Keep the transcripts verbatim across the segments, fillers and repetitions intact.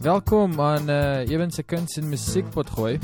Welkom aan uh, Ewen se Kuns en Musiek Potgooi.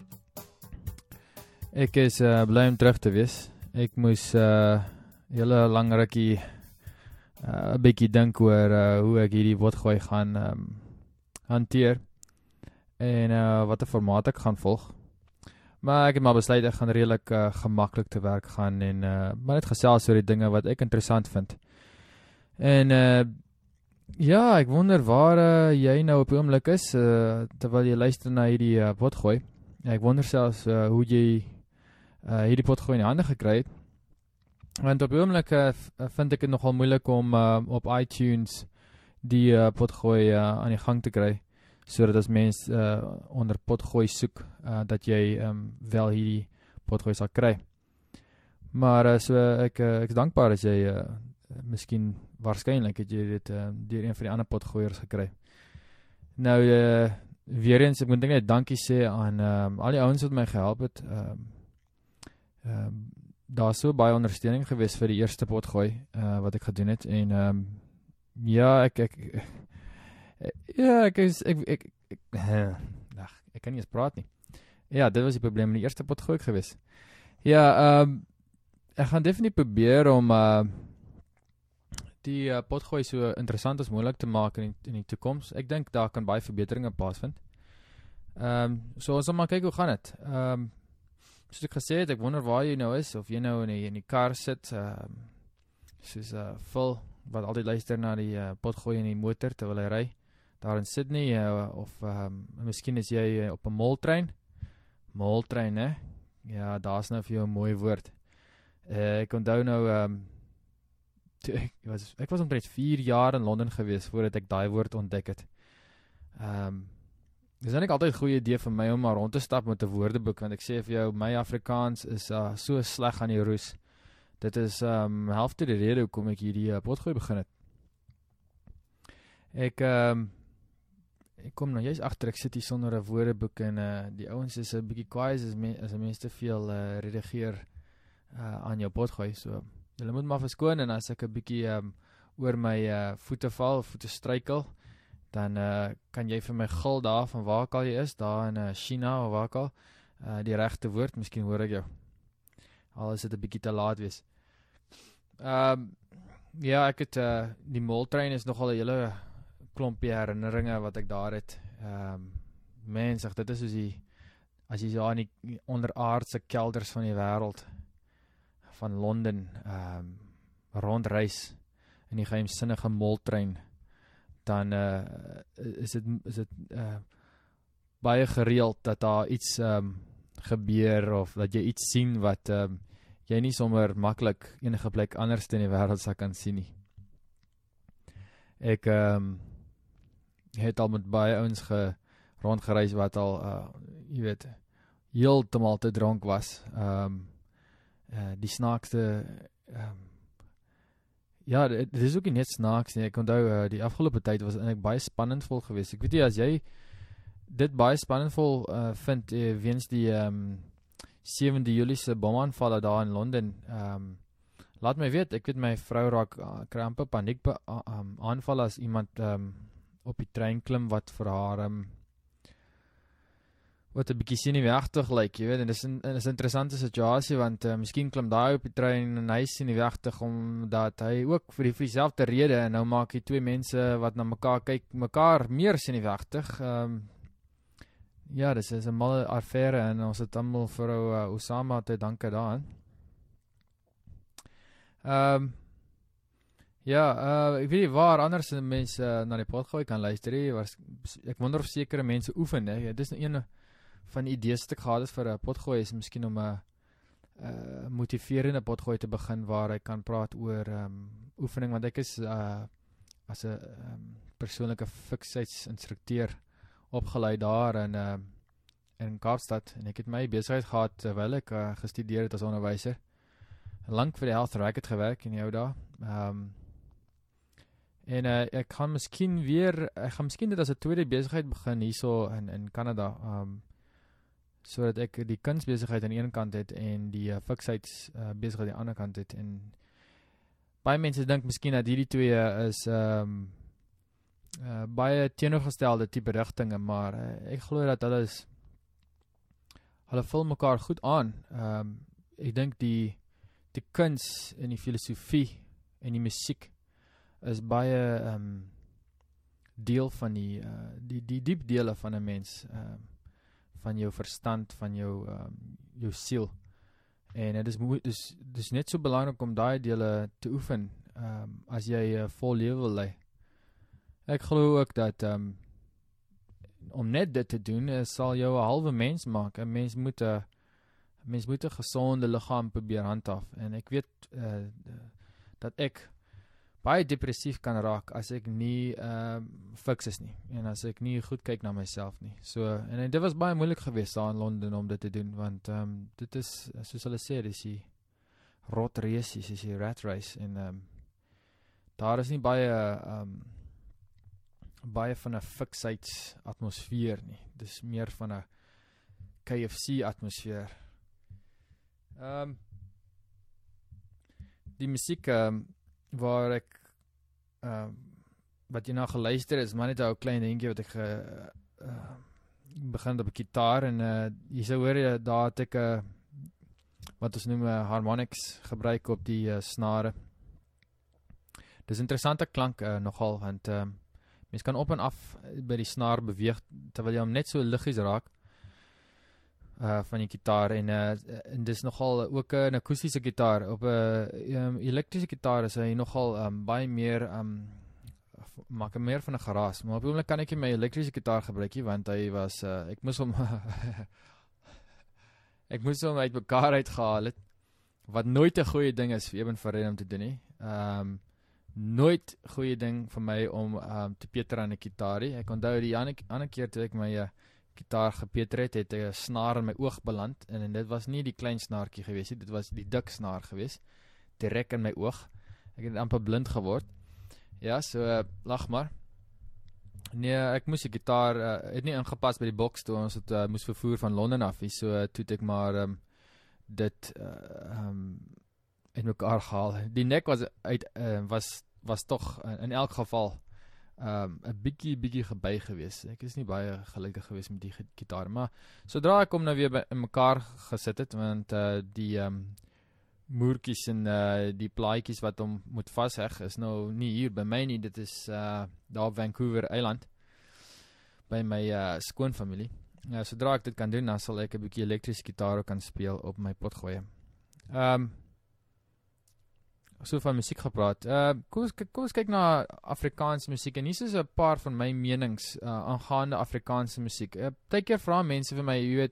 Ek is uh, bly om terug te wees. Ek moes 'n uh, hele lang rukkie 'n uh, bietjie dink oor uh, hoe ek hierdie potgooi gaan um, hanteer en uh, watter formaat ek gaan volg. Maar ek het maar besluit ek gaan redelik uh, gemaklik te werk gaan en uh, maar net gesels oor die dinge wat ek interessant vind. En uh, ja, ek wonder waar uh, jy nou op die oomblik is uh, terwyl jy luister na hierdie uh, potgooi. Ek wonder selfs uh, hoe jy uh, hierdie potgooi in die hande gekry het. Want op die oomblik uh, vind ek het nogal moeilik om uh, op iTunes die uh, potgooi uh, aan die gang te kry, sodat as mens uh, onder potgooi soek, uh, dat jy um, wel hierdie potgooi sal kry. Maar uh, so ek, uh, ek is dankbaar as jy uh, miskien waarskynlik het jy dit uh, deur een van die ander potgooiers gekry. Nou uh, weer eens, ek moet net dankie sê aan um, al die ouens wat my gehelp het. Um, um, daar is so baie ondersteuning gewees vir die eerste potgooi uh, wat ek gedoen het en um, ja, ek ek ja, ek is ek ek ek, ek, ach, ek kan nie eens praat nie. Ja, dit was die probleem in die eerste potgooi gewees. Ja, um, ek gaan definitief probeer om uh, die uh, potgooi so interessant as moontlik te maak in die, in die toekoms. Ek dink daar kan baie verbeteringe plaasvind. Ehm um, so ons sal maar kyk hoe gaan dit. Ehm um, soos ek gesê het, ek wonder waar jy nou is, of jy nou in die, in die kar sit, ehm um, soos uh, Phil wat altyd luister na die uh, potgooi in die motor terwyl hy ry daar in Sydney, uh, of ehm um, miskien is jy uh, op 'n moltrein. Moltrein, hè? Ja, daar's nou vir jou 'n mooi woord. Uh, ek onthou nou ehm um, Ek was, ek was omtrent vier jaar in Londen gewees voordat ek daai woord ontdek het. Um, dit is eintlik altyd 'n goeie idee vir my om maar rond te stap met 'n woordeboek, want ek sê vir jou, my Afrikaans is uh, so sleg aan die roes. Dit is um, helfte die rede hoekom ek hierdie uh, potgooi begin het. Ek, um, ek kom nou juist agter, ek sit hier sonder 'n woordeboek en uh, die ouens is 'n bietjie kwaai as, me, as 'n mens te veel uh, redigeer uh, aan jou potgooi, so julle moet maar verskoon en as ek 'n bietjie um, oor my uh, voete val, voete struikel, dan uh, kan jy vir my gil daar van waar al jy is, daar in uh, China of waar al, uh, die regte woord, miskien hoor ek jou. Al is dit 'n bietjie te laat wees. Um, ja, ek het, uh, die moltrein is nogal 'n hele klompie herinneringe wat ek daar het. Um, mens, dit is soos die, as jy so aan die onderaardse kelders van die wêreld, van Londen um, rondreis in die geheimsinnige moltrein, dan uh, is dit is dit uh, baie gereeld dat daar iets um, gebeur of dat jy iets sien wat um, jy nie sommer maklik enige plek anders in die wêreld sal kan sien nie. Ek um, het al met baie ouens ge, rondgereis wat al uh, jy weet heeltemal te dronk was. Um, Uh, die snaakste um, ja, dit, dit is ook nie net snaaks nie, ek onthou uh, die afgelope tyd was eintlik baie spannendvol geweest. Ek weet nie, as jy dit baie spannendvol uh, vind, uh, weens die um, sewende Julie se bomaanvalle daar in Londen, um, laat my weet, ek weet my vrou raak uh, kry amper paniek be, uh, um, aanval as iemand um, op die trein klim wat vir haar um, wat 'n bietjie senuweeagtig lyk, jy weet, en dis 'n is 'n interessante situasie, want uh, miskien klim daai op die trein en hy is senuweeagtig omdat hy ook vir die dieselfde rede, en nou maak die twee mense wat na mekaar kyk, mekaar meer senuweeagtig. Um, ja, dis is 'n malle affære en ons het almal vir ou uh, Osama te danke daaraan. Ehm um, Ja, uh, ek weet nie waar anders mense uh, na die potgooi kan luister, ek wonder of sekere mense oefen, hè. Dit is een van die idees wat ek gehad het vir 'n potgooi, is miskien om 'n uh, motiverende potgooi te begin waar ek kan praat oor um, oefening, want ek is uh, as 'n um, persoonlike fiksheidsinstrukteur opgeleid daar in uh, in Kaapstad, en ek het my besigheid gehad terwyl ek uh, gestudeer het as onderwyser. Lank vir die Health Racket gewerk in die ou dae. Um, en uh, ek gaan miskien weer, ek gaan miskien dit as 'n tweede besigheid begin hierso in in Kanada. Um, sodat ek die kunsbesigheid aan die een kant het en die uh, fiksheid uh, besigheid aan die ander kant het. En baie mense dink miskien dat hierdie twee is um, uh, baie teenoorgestelde tipe rigtinge, maar uh, ek glo dat hulle is hulle vul mekaar goed aan. Um, ek dink die die kuns en die filosofie en die musiek is baie um, deel van die, uh, die die diep dele van 'n mens, um, van jou verstand, van jou um, jou siel. En dit is dis dis net so belangrik om daai dele te oefen um, as jy 'n uh, vol lewe wil lei. Ek glo ook dat um, om net dit te doen, uh, sal jou 'n halwe mens maak. 'n Mens moet 'n mens moet 'n gesonde liggaam probeer handhaaf. En ek weet uh, dat ek baie depressief kan raak as ek nie uh, fiks is nie, en as ek nie goed kyk na myself nie. So, en, en dit was baie moeilik geweest daar in Londen om dit te doen, want um, dit is, soos hulle sê, dis die rot race, dis die rat race, en um, daar is nie baie um, baie van 'n fiksheid atmosfeer nie. Dis meer van 'n K F C atmosfeer. Um, die musiek um, waar ek uh, wat jy nou geluister is, maar net 'n ou klein dingetjie wat ek ge, uh, begin op 'n gitaar, en uh, jy sou hoor daar het ek uh, wat ons noem uh, harmonics gebruik op die uh, snare. Dis interessante klank uh, nogal, want uh, mens kan op en af by die snaar beweeg terwyl jy hom net so liggies raak uh, van die gitaar, en, uh, en dis nogal ook 'n akoestiese gitaar. Op 'n um, elektriese gitaar is hy nogal um, baie meer um, maak hy meer van 'n geraas, maar op die oomblik kan ek nie my elektriese gitaar gebruik nie, want hy was uh, ek moes hom ek moes hom uit mekaar uitgehaal het, wat nooit 'n goeie ding is vir Eben van Reden om te doen nie. Um, nooit goeie ding vir my om um, te peter aan 'n gitaarie. Ek onthou die ander, ander keer toe ek my uh, gitaar gepeter het, het 'n snaar in my oog beland, en, en dit was nie die klein snaartjie gewees nie, dit was die dik snaar gewees, direk in my oog. Ek het amper blind geword. Ja, so uh, lag maar. Nee, ek moes die gitaar uh, het nie ingepas by die boks toe ons het uh, moes vervoer van Londen af, so uh, toe het ek maar um, dit uh, um, uit mekaar gehaal. Die nek was uit uh, was was tog uh, in elk geval 'n um, bietjie bietjie gebuig geweest. Ek is nie baie gelukkig geweest met die gitaar, maar sodra ek hom nou weer by, in mekaar gesit het, want uh, die um, moertjies en uh, die plaatjies wat hom moet vasheg is nou nie hier by my nie, dit is uh, daar op Vancouver Eiland by my uh, skoonfamilie. Uh, sodra ek dit kan doen, dan sal ek 'n bietjie elektriese gitaar kan speel op my potgoeie. Um, so van musiek gepraat. Uh, kom, ons, kom ons kyk na Afrikaanse musiek, en hier is 'n paar van my menings uh, aangaande Afrikaanse musiek. Uh, Partykeer vra mense vir my, jy weet,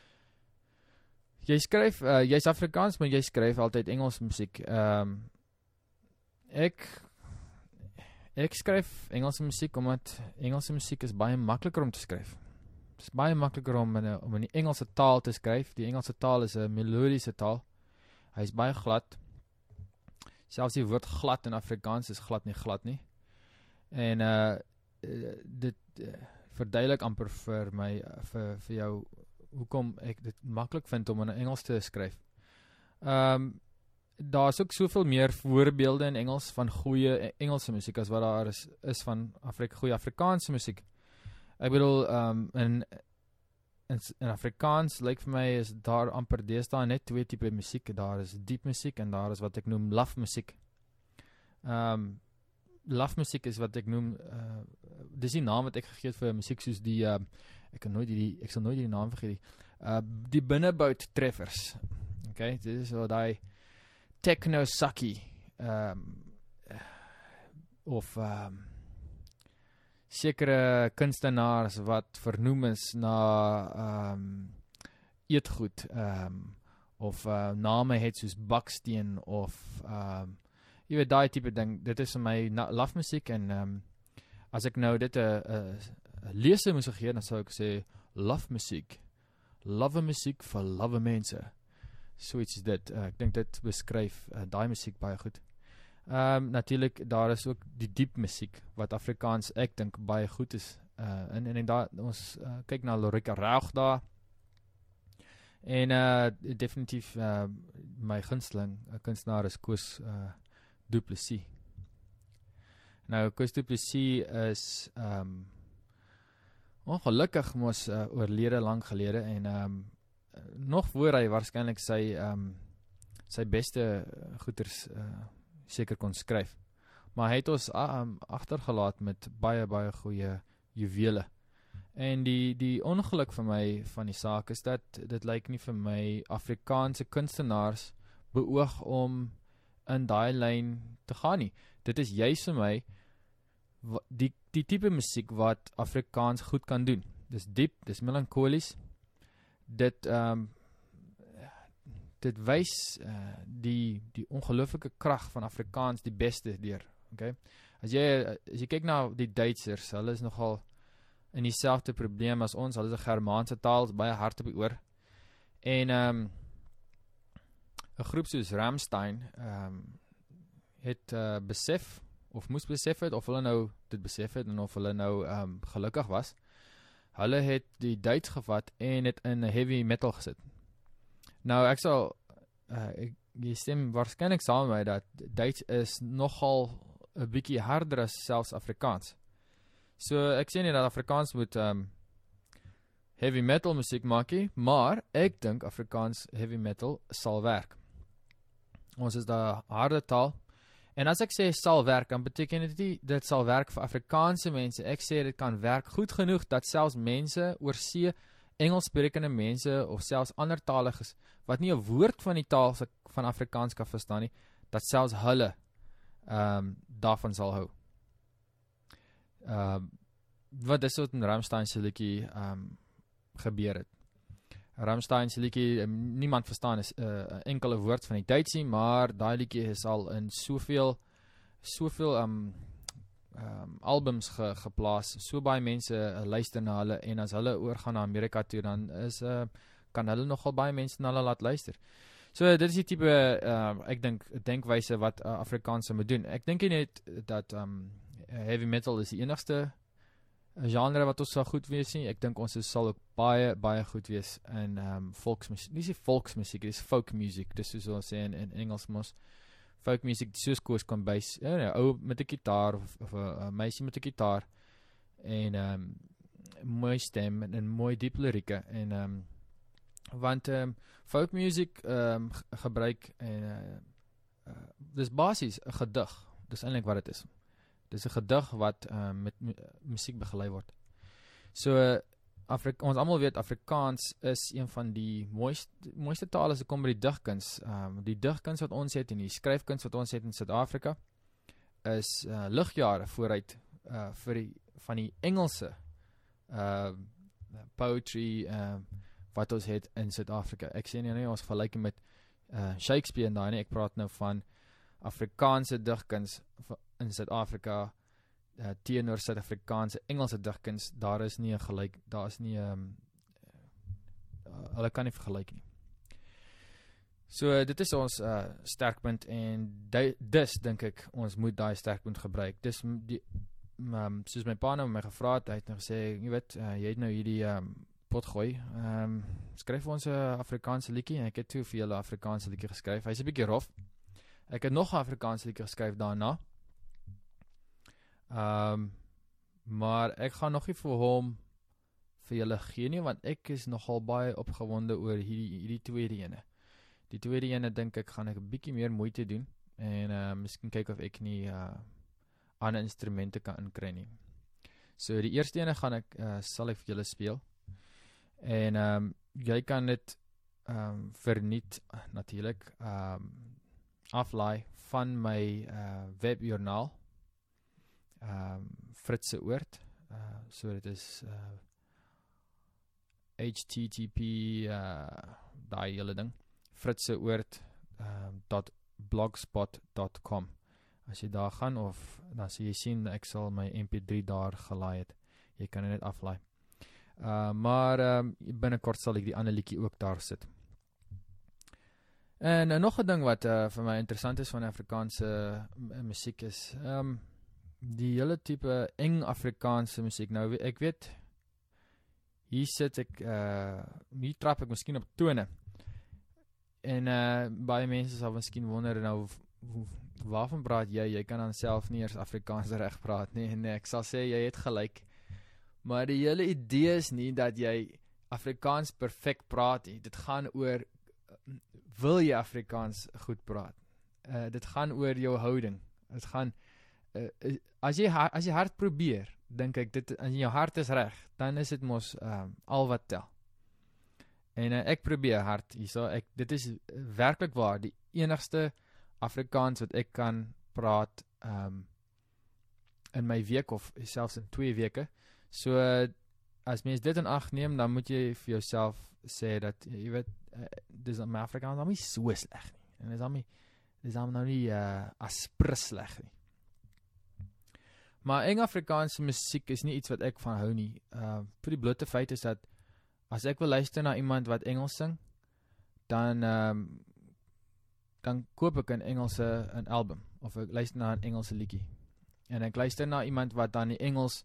jy skryf, uh, jy's Afrikaans, maar jy skryf altyd Engels musiek. Um, ek ek skryf Engelse musiek omdat Engelse musiek is baie makliker om te skryf. Het is baie makliker om in, om in die Engelse taal te skryf. Die Engelse taal is 'n melodiese taal. Hy is baie glad. Selfs die woord glad in Afrikaans is glad nie glad nie. En uh, dit uh, verduidelik amper vir my, uh, vir, vir jou, hoekom ek dit maklik vind om in Engels te skryf. Um, daar is ook soveel meer voorbeelde in Engels van goeie Engelse musiek as wat daar is, is van Afri- goeie Afrikaanse musiek. Ek bedoel, um, in, in, in Afrikaans, lyk vir my, is daar amper deesdae net twee type musiek. Daar is diep musiek en daar is wat ek noem love musiek. Um, love musiek is wat ek noem, uh, dis die naam wat ek gegee het vir musiek soos die, uh, ek kan nooit die, ek sal nooit die naam vergeet, die, uh, die binnenbout treffers. Okay, dit is wat die techno sucky, um, of um, sekere kunstenaars wat vernoem is na um, eetgoed, um, of uh, name het soos baksteen, of um, jy weet, die type ding. Dit is vir my love musiek, en um, as ek nou dit 'n lese moes gegee, dan sou ek sê love musiek, love musiek vir love mense. So iets is dit. Uh, ek dink dit beskryf uh, daai musiek baie goed. Um, Natuurlik, daar is ook die diep musiek wat Afrikaans ek dink baie goed is. Uh, en en, en daar, ons uh, kyk na Lorika Raug daar. En uh, definitief uh, my gunsteling uh, kunstenaar is Koos uh, Du Plessis. Nou, Koos Du Plessis is um, ongelukkig mos uh, oorlede lang gelede en um, nog voor hy waarskynlik sy um, sy beste goeters uh, seker kon skryf. Maar hy het ons um, agtergelaat met baie, baie goeie juwele. En die, die ongeluk vir my van die saak is dat dit lyk nie vir my Afrikaanse kunstenaars beoog om in daai lyn te gaan nie. Dit is juist vir my die, die type musiek wat Afrikaans goed kan doen. Dis diep, dis melankolies. Dit um, dit wys uh, die, die ongelooflike krag van Afrikaans die beste deur. Okay? As jy, as jy kyk na die Duitsers, hulle is nogal in dieselfde probleem as ons, hulle is 'n Germaanse taal, baie hard op die oor. En um, 'n groep soos Rammstein um, het uh, besef, of moes besef het, of hulle nou dit besef het, en of hulle nou um, gelukkig was. Hulle het die Duits gevat en het in heavy metal gesit. Nou, ek sal, uh, ek, jy stem waarskynlik saam met my, dat Duits is nogal 'n bietjie harder as selfs Afrikaans. So, ek sê nie dat Afrikaans moet um, heavy metal musiek maak nie, maar ek dink Afrikaans heavy metal sal werk. Ons is daar harde taal, en as ek sê sal werk, dan beteken dit nie, dit sal werk vir Afrikaanse mense. Ek sê dit kan werk goed genoeg, dat selfs mense oor see, Engelssprekende mense, of selfs ander taliges, wat nie 'n woord van die taal van Afrikaans kan verstaan nie, dat selfs hulle um, daarvan sal hou. Uh, wat is wat in Rammstein se liedjie um, gebeur het. Rammstein se liedjie, um, niemand verstaan is 'n uh, enkele woord van die Duits nie, maar daai liedjie is al in soveel soveel um, um, albums ge, geplaas, so baie mense uh, luister na hulle, en as hulle oorgaan na Amerika toe, dan is, uh, kan hulle nogal baie mense na hulle laat luister. So, dit is die type, uh, ek dink, denkwyse wat uh, Afrikaanse moet doen. Ek dink nie net dat um, heavy metal is die enigste genre wat ons sal goed wees nie. Ek dink ons sal ook baie, baie goed wees in um, volksmusiek. Nie sê volksmusiek, dit is folk music, dis soos ons sê in, in Engels mos. Folk music, soos Koos Kombuis, ja, ou met 'n gitaar, of, of 'n meisie met 'n gitaar, en um, mooi stem, en, en mooi diep lirieke, en um, want um, folk music um, gebruik, en uh, uh, dis basies 'n gedig, dis eintlik wat dit is. Dis 'n gedig wat uh, met mu musiek begelei word. So, uh, Afrik ons almal weet, Afrikaans is een van die mooiste, mooiste tale as dit kom by die digkuns. Um, die digkuns wat ons het, en die skryfkuns wat ons het in Suid-Afrika, is uh, ligjare vooruit uh, vir die, van die Engelse uh, poetry uh, wat ons het in Suid-Afrika. Ek sê nie, nie ons vergelyk met uh, Shakespeare en daai nie, ek praat nou van Afrikaanse digkuns in Suid-Afrika, uh, teenoor Suid-Afrikaanse Engelse digkuns, daar is nie 'n gelyk, daar is nie, um, uh, hulle kan nie vergelyk nie. So, uh, dit is ons uh, sterkpunt, en dis, dink ek, ons moet daai sterkpunt gebruik. Dis, die, um, soos my pa nou my gevra het, hy het nou gesê, jy weet, uh, jy het nou hierdie um, pot gooi, um, skryf ons 'n Afrikaanse liedjie, en ek het toe vir julle Afrikaanse liedjie geskryf. Hy's 'n bietjie rof. Ek het nog 'n Afrikaanse liedjie geskryf daarna. Um, maar ek gaan nog nie vir hom vir julle gee nie, want ek is nogal baie opgewonde oor hierdie, hierdie tweede ene. Die tweede ene dink ek gaan ek 'n bietjie meer moeite doen, en uh, miskien kyk of ek nie uh, ander instrumente kan inkry nie. So die eerste ene gaan ek, uh, sal ek vir julle speel, en um, jy kan dit um, verniet, natuurlik, um, aflaai van my uh, webjoernaal, um, Fritse Oort, uh, so dit is uh, H T T P, uh, daai hele ding, fritseoort dot blogspot dot com. As jy daar gaan, of dan sal jy sien, ek sal my M P drie daar gelaai het, jy kan dit aflaai. Uh, maar um, binnenkort sal ek die ander liedjie ook daar sit. En uh, nog 'n ding wat uh, vir my interessant is van Afrikaanse uh, musiek is, um, die hele type eng Afrikaanse musiek. Nou, ek weet, hier sit ek, uh, hier trap ek miskien op tone, en uh, baie mense sal miskien wonder, nou, waarvan praat jy? Jy kan dan self nie eers Afrikaans reg praat nie. Nee, ek sal sê jy het gelyk. Maar die hele idee is nie dat jy Afrikaans perfek praat nie. Dit gaan oor, wil jy Afrikaans goed praat? Uh, dit gaan oor jou houding. Dit gaan, uh, as, jy, as jy hard probeer, dink ek, dit, as jou hart is reg, dan is dit mos uh, al wat tel. En uh, ek probeer hard hierso, ek, dit is werklik waar, die enigste Afrikaans wat ek kan praat um, in my week, of selfs in twee weke. So, uh, as mens dit in ag neem, dan moet jy vir jouself sê dat, jy weet, uh, dis my Afrikaans nou nie so sleg nie. En dis nou nie, dis nou nie uh, aspres sleg nie. Maar eng Afrikaanse musiek is nie iets wat ek van hou nie. Uh, vir die blote feit is dat, as ek wil luister na iemand wat Engels sing, dan, um, dan koop ek een Engelse een album, of ek luister na een Engelse liedjie. En ek luister na iemand wat dan die Engels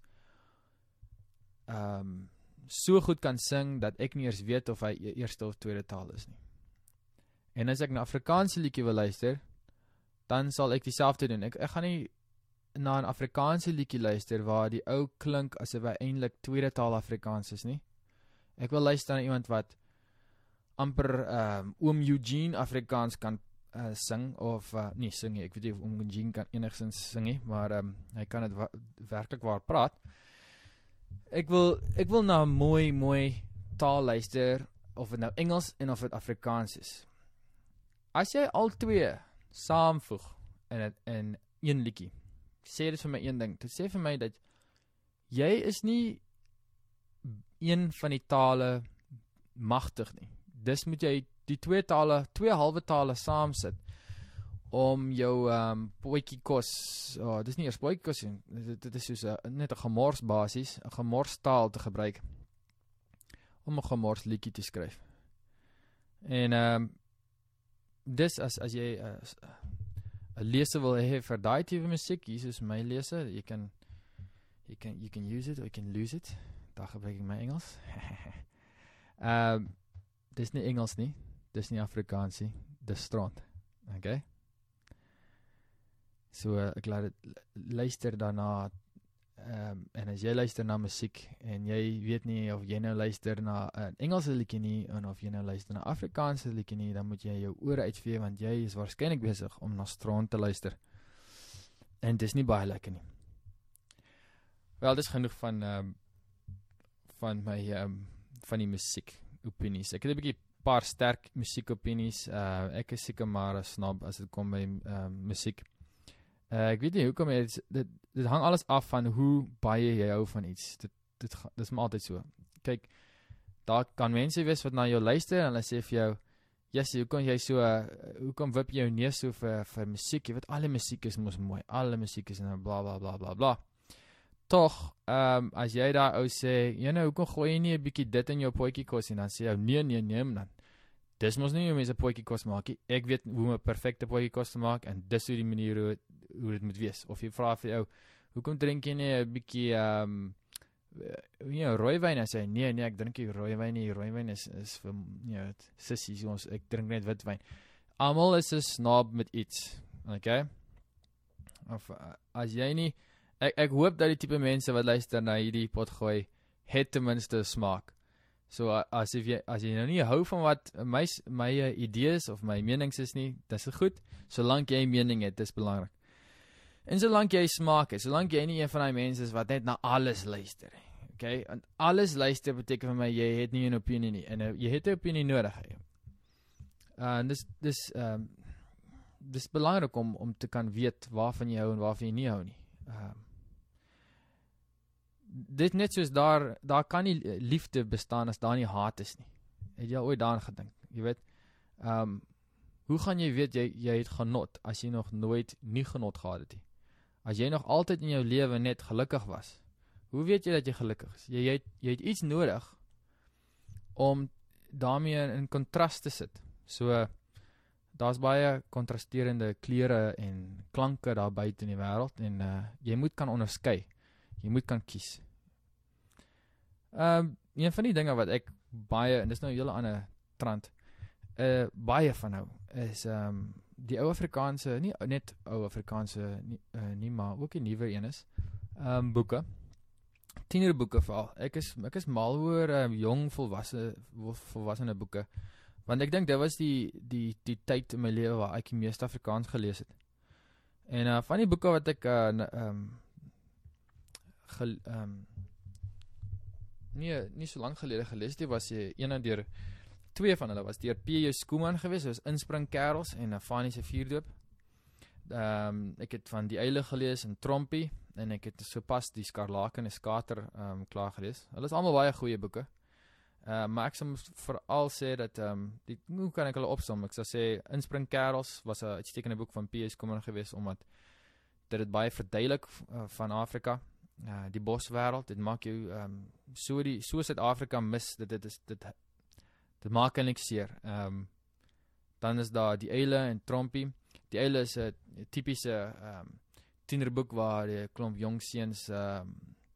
um, so goed kan sing, dat ek nie eers weet of hy eerste of tweede taal is nie. En as ek na Afrikaanse liedjie wil luister, dan sal ek dieselfde doen. Ek, ek gaan nie na een Afrikaanse liedjie luister, waar die ou klink asof hy eintlik tweede taal Afrikaans is nie. Ek wil luister na iemand wat amper um, Oom Eugene Afrikaans kan uh, sing, of, uh, nie sing nie, ek weet nie of Oom Eugene kan enigszins sing nie, maar um, hy kan het wa werkelijk waar praat. Ek wil, ek wil na mooi, mooi taal luister, of het nou Engels en of het Afrikaans is. As jy al twee saamvoeg in, het, in een liedjie, sê dit vir my een ding, dit sê vir my dat jy is nie een van die tale magtig nie. Dus moet jy die twee tale, twee halwe tale saamsit, om jou um, poikiekos, oh, dit is nie eers poikiekos, dit, dit is soos a, net een gemors basis, een gemors taal te gebruik, om een gemors liedjie te skryf. En, um, dis as, as jy uh, een leser wil hê vir die type musiek, hier is my leser, you can, you can, you can use it, or you can lose it, daar gebruik ek my Engels. um, dis nie Engels nie, dis nie Afrikaans nie, dis strand, ok? So, uh, ek laat het luister daarna, um, en as jy luister na musiek, en jy weet nie of jy nou luister na een Engelse liedjie nie, en of jy nou luister na Afrikaanse liedjie nie, dan moet jy jou ore uitvee, want jy is waarskynlik bezig om na strand te luister. En dis nie baie lekker nie. Wel, dis genoeg van, um, van my, um, van die musiek opinies. Ek het 'n bietjie paar sterk musiek opinies, uh, ek is seker maar 'n snob as dit kom by uh, musiek. Uh, ek weet nie hoekom, dit, dit, dit hang alles af van hoe baie jy hou van iets. Dit, dit, dit is maar altyd so. Kyk, daar kan mense wees wat na jou luister, en hulle sê vir jou, yes, hoekom jy so, uh, hoekom wip jy jou neus so vir, vir musiek, jy weet, alle musiek is mos mooi, alle musiek is en bla bla bla bla bla. Toch, um, as jy daar ou sê, jy nou, hoekom gooi jy nie 'n bietjie dit in jou potjiekos, en dan sê jy, nee, nee, nee, dan, dis mos nie hoe mense potjiekos maak, ek weet hoe om 'n perfecte potjiekos te maak, en dis hoe die manier hoe, hoe dit moet wees, of jy vraag vir jou, hoekom drink jy nie 'n bietjie, um, you know, rooiwyn, en sê, nee, nee, ek drink nie rooiwyn nie, rooiwyn is, is vir, you know, sissies, ons, ek drink net witwyn. Almal is 'n snob met iets, ok? Of, uh, as jy nie, Ek, ek hoop dat die type mense wat luister na hierdie potgooi, het ten minste smaak. So, as, jy, as jy nou nie hou van wat my, my idees of my menings is nie, dis goed, solank jy mening het, dis belangrik. En solank jy smaak het, solank jy nie een van die mense is wat net na alles luister. Okay? En alles luister beteken vir my, jy het nie een opinie nie, en uh, jy het een opinie nodig. Uh, en dis, dis, um, dis belangrik om, om te kan weet waarvan jy hou en waarvan jy nie hou nie. Um, dit net soos daar, daar kan nie liefde bestaan as daar nie haat is nie. Het jy ooit daaraan gedink? Jy weet, um, hoe gaan jy weet, jy, jy het genot, as jy nog nooit nie genot gehad het nie? As jy nog altyd in jou lewe net gelukkig was, hoe weet jy dat jy gelukkig is? Jy, jy, het, jy het iets nodig, om daarmee in kontrast te sit. So, daar is baie kontrasterende kleure en klanke daar buiten in die wêreld, en uh, jy moet kan onderskei. Jy moet kan kies. Um, een van die dinge wat ek baie, en dis nou 'n hele ander trant, uh, baie van nou, is um, die ou Afrikaanse, nie net ou Afrikaanse nie, uh, nie maar ook die nuwe een is, um, boeke, tienerboeke veral. Ek is ek is mal oor um, jong volwasse volwassene boeke, want ek dink dit was die die die tyd in my lewe waar ek die meeste Afrikaans gelees het. En uh, van die boeke wat ek uh, um, gel, um, nie nie so lank gelede gelees het, was die ene deur twee van hulle was deur P J Schoeman geweest, dit was Inspring Kerels en Fanny se vierdoop. Um, ek het van Die Eile gelees en Trompie, en ek het sopas die Skarlaken en Skater um, klaar gelees. Hulle is allemaal baie goeie boeke. Uh, maar ek sal vooral sê dat, um, die, hoe kan ek hulle opsom? Ek sal sê, Inspring Kerels was 'n uitstekende boek van P J Schoeman geweest, omdat dit het baie verduidelik uh, van Afrika, uh, die boswêreld, dit maak jou, um, so die, so Suid-Afrika mis, dit, dit is, dit, dit maak eintlik seer. Um, dan is daar Die Eile en Trompie. Die Eile is 'n tipiese um, tienerboek waar die klomp jong seuns um,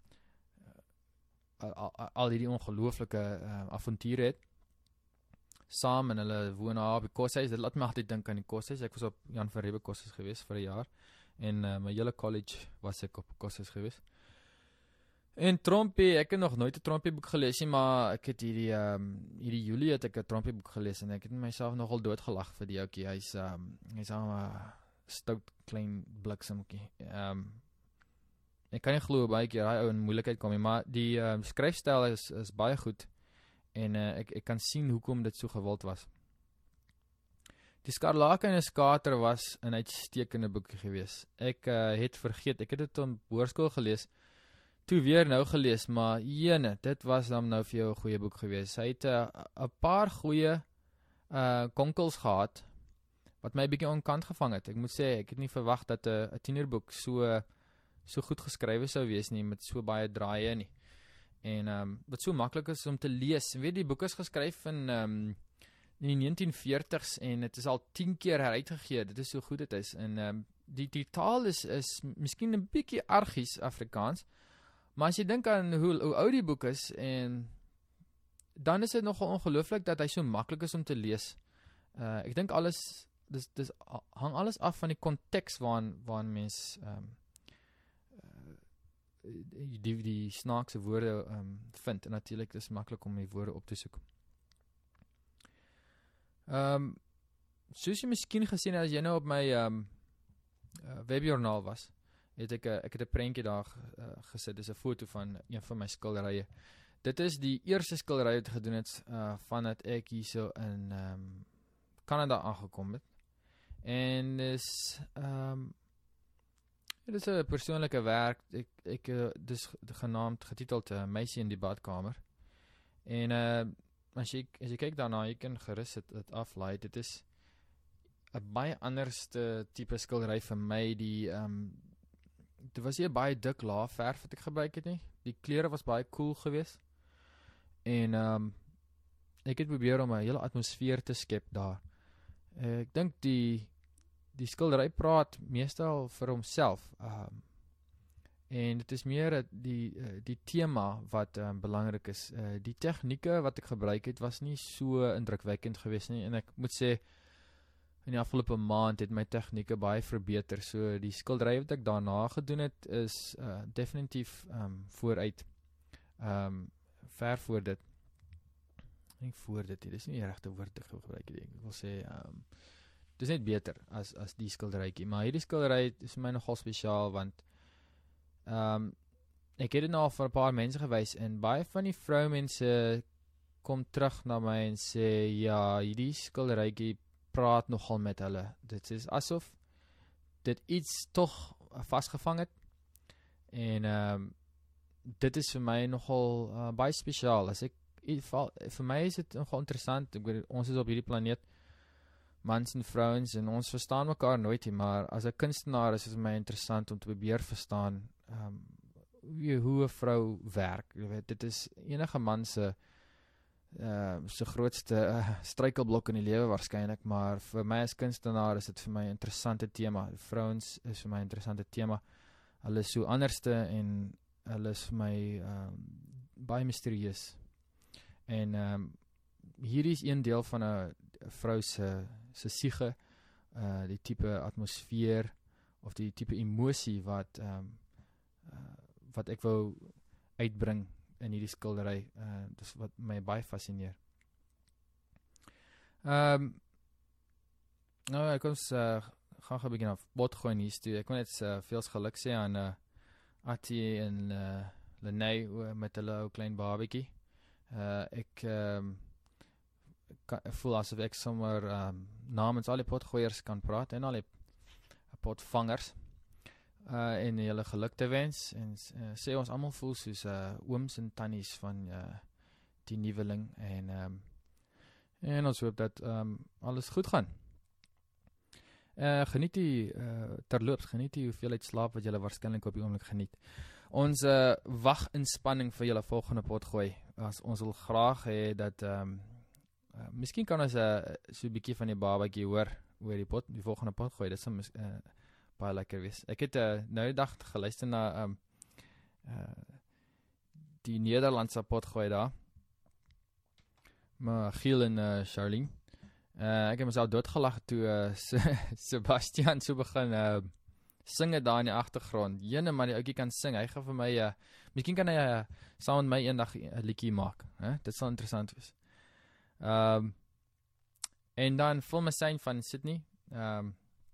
al, al, al hierdie ongelooflike uh, avonture het. Saam en hulle woon daar op die koshuis. Dit laat my altyd dink aan die koshuis. Ek was op Jan van Riebeeck koshuis geweest vir 'n jaar. En uh, my hele college was ek op koshuis geweest. En Trompie, ek het nog nooit 'n Trompie boek gelees nie, maar ek het hierdie um, hierdie Julie het ek 'n Trompie boek gelees en ek het myself nogal doodgelag vir die ouetjie. Hy's um, hy's 'n stout klein bliksemkie. Um, ek kan nie glo baie keer hy ou in moeilikheid kom nie, maar die um, skryfstyl is is baie goed en uh, ek ek kan sien hoekom dit so gewild was. Die Skarlaken en Skater was 'n uitstekende boekie geweest. Ek uh, het vergeet, ek het dit op hoërskool gelees. Toe weer nou gelees, maar jene, dit was dan nou vir jou 'n goeie boek geweest. Hy het 'n uh, paar goeie uh, konkels gehad, wat my 'n bietjie onkant gevang het. Ek moet sê, ek het nie verwag dat 'n uh, tienerboek so, so goed geskrywe sou wees nie, met so baie draaie nie. En um, wat so maklik is om te lees. En weet, die boek is geskryf in, um, in die negentien veertigs en het is al tien keer heruitgegee, dit is so goed het is. En um, die, die taal is, is miskien 'n bietjie argies Afrikaans, maar as jy dink aan hoe, hoe oud die boek is, en dan is dit nogal ongelooflik dat hy so maklik is om te lees. Uh, ek dink alles, dis, dis hang alles af van die konteks waarin, waarin mens um, uh, die, die snaakse woorde um, vind. En natuurlijk is het maklik om die woorde op te soek. Um, soos jy miskien gesien het, as jy nou op my um, uh, webjournaal was, het ek, ek het 'n prentjie daar uh, gesit, dis 'n foto van een van my skilderye. Dit is die eerste skildery wat ek gedoen het, uh, vandat ek hier so in um, Canada aangekom het. En dis, um, dit is 'n persoonlike werk, ek, ek uh, dis genaamd, getiteld uh, Meisie in die badkamer. En uh, as jy, as jy kyk daarna, jy kan gerus dit, dit aflaai, dit is 'n baie anderste tipe skildery vir my, die, um, dit was hier baie dik laag verf wat ek gebruik het nie, die kleure was baie cool geweest, en um, ek het probeer om 'n hele atmosfeer te skep daar. Uh, ek dink die, die skildery praat meestal vir homself, um, en dit is meer die, die thema wat um, belangrik is. Uh, die tegnieke wat ek gebruik het, was nie so indrukwekkend geweest nie, en ek moet sê, in die afgelope maand het my tegnieke baie verbeter, so die skildery wat ek daarna gedoen het, is uh, definitief um, vooruit, um, ver voor dit, nie voor dit, dit is nie die regte woord te gebruik, ek wil sê, um, dit is net beter as, as die skilderykie, maar hierdie skildery is vir my nogal spesiaal, want um, ek het dit nou al vir 'n paar mense gewys, en baie van die vroumense kom terug na my en sê, ja, hierdie skilderykie praat nogal met hulle. Dit is asof dit iets toch vastgevang het, en um, dit is vir my nogal uh, baie spesiaal. As ek, vir my is dit nogal interessant, ek weet, ons is op hierdie planeet, mans en vrouens, en ons verstaan mekaar nooit nie, maar as 'n kunstenaar is het vir my interessant om te probeer verstaan um, hoe, hoe 'n vrou werk. Jy weet, dit is enige man se Uh, so grootste uh, struikelblok in die lewe waarskynlik, maar vir my as kunstenaar is dit vir my 'n interessante tema. Vrouens is vir my 'n interessante tema. Hulle is so anderste en hulle is vir my um, baie misterieus. En um, hierdie is een deel van 'n vrou se se siege, uh, die tipe atmosfeer of die tipe emosie wat um, uh, wat ek wou uitbring in hierdie skildery. Uh, dis wat my baie fascineer. Ehm um, nou ek kom uh, gaan gaan begin af Potgooi nuus toe. Ek wil net uh, veels geluk sê aan uh, Attie en uh, Lene met hulle ou klein babatjie. Uh, ek um, kan, voel asof ek sommer um, namens al die potgooiers kan praat en al die potvangers uh, en julle geluk te wens en uh, sê ons almal voel soos uh, ooms en tannies van uh, die nuweling en um, en ons hoop dat um, alles goed gaan. Uh, geniet die uh, terloops, geniet die hoeveelheid slaap wat julle waarskynlik op die oomblik geniet. Ons uh, waginspanning vir julle volgende potgooi. As ons wil graag hê dat um, uh, miskien kan ons uh, so 'n bietjie van die babatjie hoor oor die pot, die volgende potgooi. Dit sal uh, baie lekker wees. Ek het uh, nou die dag geluister na um, uh, die Nederlandse potgooi daar. Maar Giel en uh, Charlene. Uh, ek het myself doodgelag toe uh, Sebastian so begin uh, singe daar in die agtergrond. Jene, maar die ouetjie kan sing. Hy gaan vir my, uh, miskien kan hy uh, saam met my eendag 'n liedjie maak. Hè? Dit sal interessant wees. Um, en dan Filmesyn van Sydney. Um,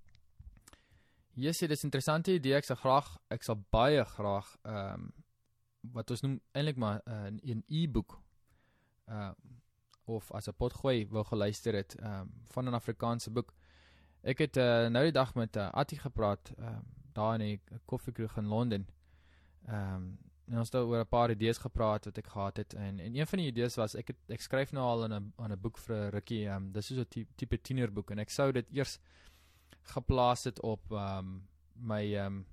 Yes, dit is 'n interessante idee. Ek sal graag, ek sal baie graag um, wat ons noem eintlik maar 'n uh, e-book uh, of as 'n potgooi wou geluister het um, van 'n Afrikaanse boek. Ek het uh, nou die dag met uh, Attie gepraat um, daar in die koffiekroeg in Londen. Um, en ons het oor 'n paar idees gepraat wat ek gehad het en, en een van die idees was ek het, ek skryf nou al in 'n aan 'n boek vir 'n rukkie. Um, dis so 'n tipe, tipe tienerboek en ek sou dit eers geplaas het op um, my um,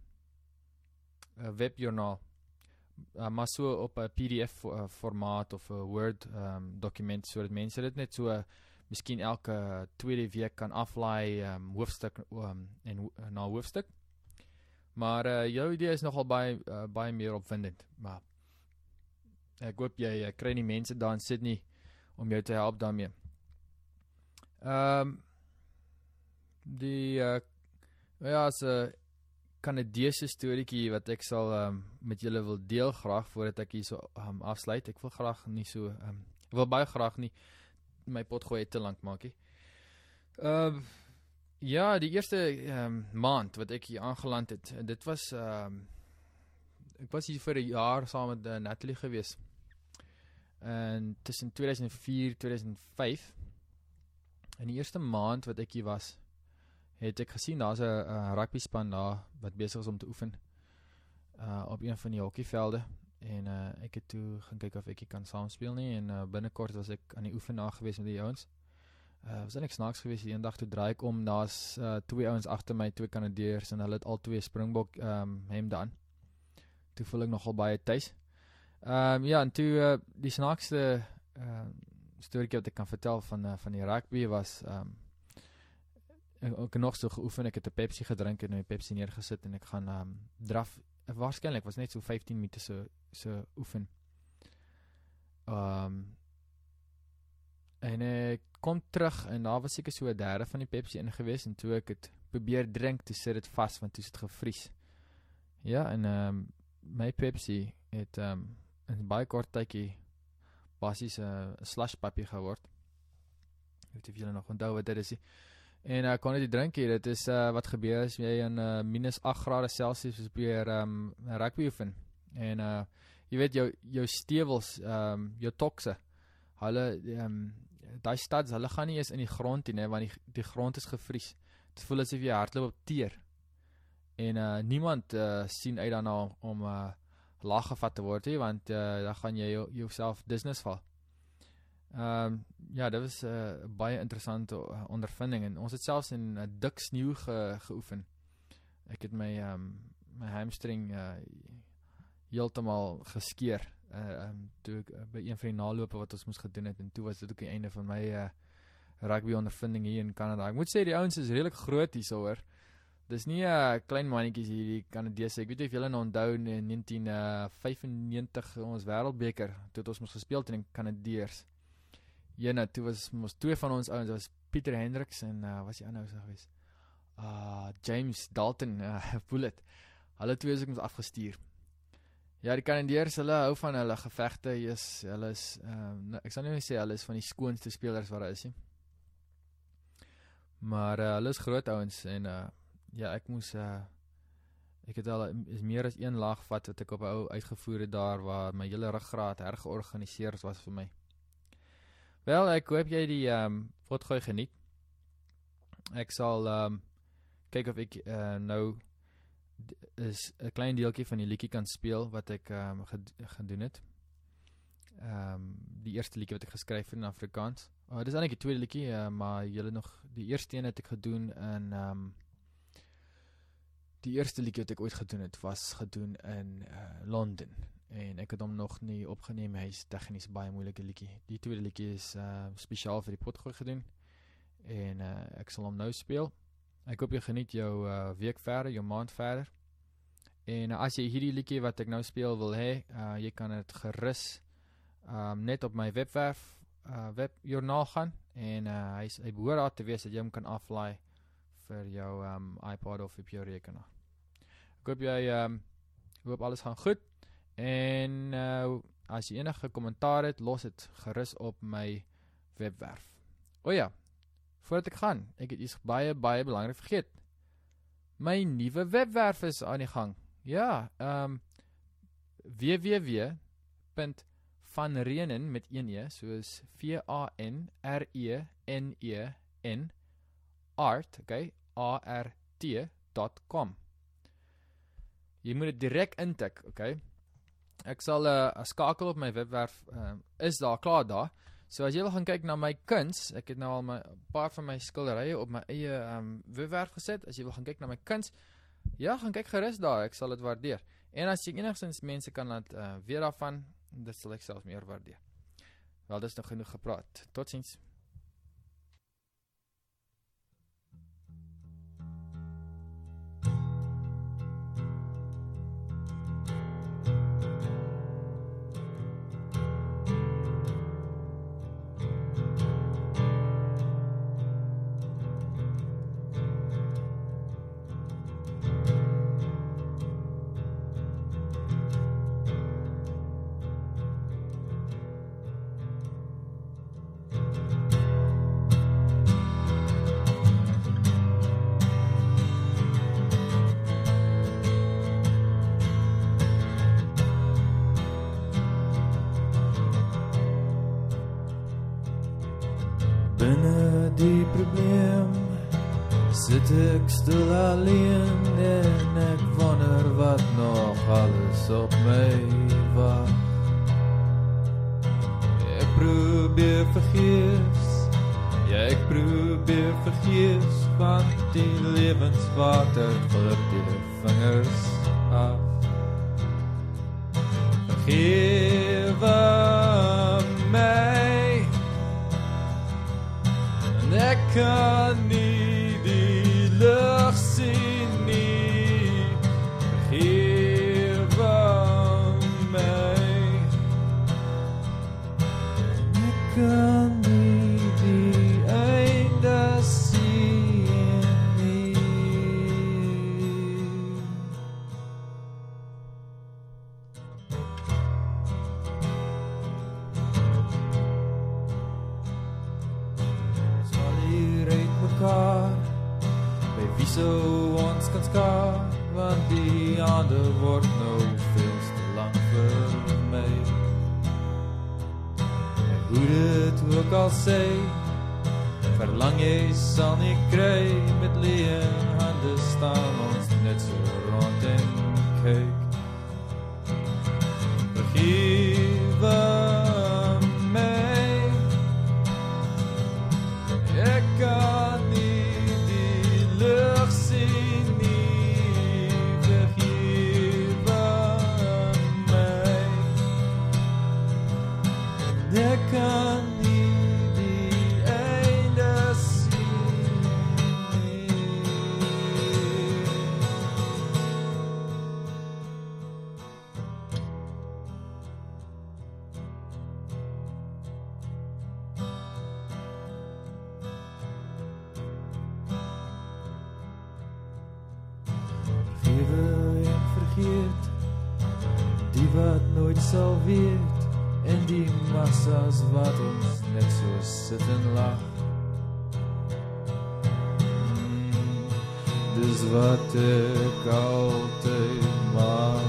webjoernaal. Uh, maar so op 'n P D F uh, formaat of 'n Word um, dokument sodat mense dit net so uh, miskien elke tweede week kan aflaai um, hoofstuk um, en uh, na hoofstuk. Maar uh, jou idee is nogal baie uh, baie meer opwindend. Maar ek hoop jy uh, kry die mense daar in Sydney om jou te help daarmee. Ehm um, die uh, ja, as 'n Kanadese storieetjie wat ek sal um, met julle wil deel graag voordat ek hier so um, afsluit. Ek wil graag nie so um, ek wil baie graag nie my potgooi te lank maak nie. Uh, ja, die eerste um, maand wat ek hier aangeland het, dit was um, ek was hier vir 'n jaar saam met uh, Natalie gewees. En tussen tweeduisend vier en tweeduisend vyf in die eerste maand wat ek hier was, het ek gesien daar's 'n uh, rugby span daar wat besig is om te oefen uh, op een van die hockeyvelde en uh, ek het toe gaan kyk of ek kan saamspeel nie en uh, binnekort was ek aan die oefen na gewees met die ouens. Uh, was eintlik snaaks gewees, die eendag toe draai ek om, daar's uh, twee ouens agter my, twee Kanadeërs en hulle het al twee Springbok um, hemde aan. Toe voel ek nogal baie tuis. Um, ja, en toe uh, die snaakste uh, storieetjie wat ek kan vertel van uh, van die rugby was um, ek het nog so geoefen, ek het 'n Pepsi gedrink en 'n Pepsi neergesit en ek gaan um, draf, waarskynlik was net so vyftien minute so, so oefen. Um, en ek kom terug en daar was seker so 'n derde van die Pepsi in gewees en toe ek het probeer drink, toe sit dit vas want toe het dit gevries. Ja, en um, my Pepsi het um, in baie kort tydjie basies 'n uh, slush puppy geword. Ek weet of julle nog onthou wat dit is. En ek uh, kon dit drink hier, dit is uh, wat gebeur as jy in uh, minus agt grade Celsius probeer um, rugby oefen. En uh, jy weet jou jou stewels, um, jou tokse, hulle um, daai studs, hulle gaan nie eens in die grond nie, want die, die grond is gevries. Dit voel asof jy hardloop op teer. En uh, niemand uh, sien uit daarna om uh, laag gevat te word, he, want uh, dan gaan jy jouself business val. Um, ja, dit was 'n uh, baie interessante uh, ondervinding en ons het selfs in uh, dik sneeu ge, geoefen. Ek het my um, my hamstring uh, heeltemal geskeur uh, um, toe ek uh, by een van die nalope wat ons moes gedoen het en toe was dit ook die einde van my uh, rugby ondervinding hier in Kanada. Ek moet sê die ouens is redelik groot hier so hoor. Dis nie 'n uh, klein mannetjies hier die Kanadese. Ek weet nie of julle nou onthou in negentien vyfennegentig ons wêreldbeker toe ons moes gespeel teen die Kanadeërs. Ja, nou, toe was ons twee van ons ouens, was Pieter Hendricks en uh, was die ander ou se gewees. uh, James Dalton, uh, Bullet. Hulle twee is ek ons afgestuur. Ja, die Kanadiërs, hulle hou van hulle gevegte, yes, hulle is, um, ek sal nie sê, hulle is van die skoonste spelers wat daar is, nie. Maar uh, hulle is groot ouens, en uh, ja, ek moes, uh, ek het al is meer as een laag vat, wat ek op ou uitgevoer het daar, waar my hele ruggraat hergeorganiseer was vir my. Wel, ek hoop jy die um, potgooi geniet. Ek sal um, kyk of ek uh, nou is 'n klein deeltjie van die liedjie kan speel wat ek um, gedoen het. Um, die eerste liedjie wat ek geskryf het in Afrikaans. Oh, dit is eintlik die tweede liedjie, uh, maar julle nog die eerste een het ek gedoen in um, die eerste liedjie wat ek ooit gedoen het was gedoen in uh, Londen. En ek het hom nog nie opgeneem, hy is tegnies baie moeilike liedjie. Die tweede liedjie is uh, spesiaal vir die potgooi gedoen. En uh, ek sal hom nou speel. Ek hoop jy geniet jou uh, week verder, jou maand verder. En uh, as jy hierdie liedjie wat ek nou speel wil hê, uh, jy kan het gerus um, net op my webwerf, uh, webjournaal gaan. En uh, hy, hy behoor daar te wees dat jy hom kan aflaai vir jou um, iPad of op jou rekenaar. Ek hoop jy, um, hoop alles gaan goed. En uh, as jy enige kommentaar het, los het gerus op my webwerf. O ja, voordat ek gaan, ek het iets baie, baie belangrik vergeet. My nuwe webwerf is aan die gang. Ja, um, w w w punt vanrenen met een e, soos V A N R E N E N, art, okay, A R T dot com. Jy moet dit direk intik, okay. Ek sal 'n uh, skakel op my webwerf, uh, is daar, klaar daar. So as jy wil gaan kyk na my kuns, ek het nou al my paar van my skilderye op my eie um, webwerf gesit. As jy wil gaan kyk na my kuns, ja, gaan kyk gerus daar, ek sal dit waardeer. En as jy enigstens mense kan laat uh, weet daarvan, dit sal ek selfs meer waardeer. Wel, dis nog genoeg gepraat. Totsiens. Binne die probleem sit ek stil alleen en ek wonder wat nog alles op my wag. Ek probeer vergees, ja ek probeer vergees, want die lewenswater glip die vingers af. Vergewe my, ek kan nie die lig sien nie. Vergewe my, ek kan nie die einde sien nie. By wie sou ons kan skaar, want die ander word nou veel te lang vir my. En hoe dit ook al sê, verlang jy sal nie kry, met leë hande staan ons net so rond en kyk. Vergewe my, ek kan nie die lig sien nie. Vergewe my, ek kan nie die einde sien nie. wat nooit sal weet, en die massas wat ons net so sit en lag. Mm, dis wat ek altyd maar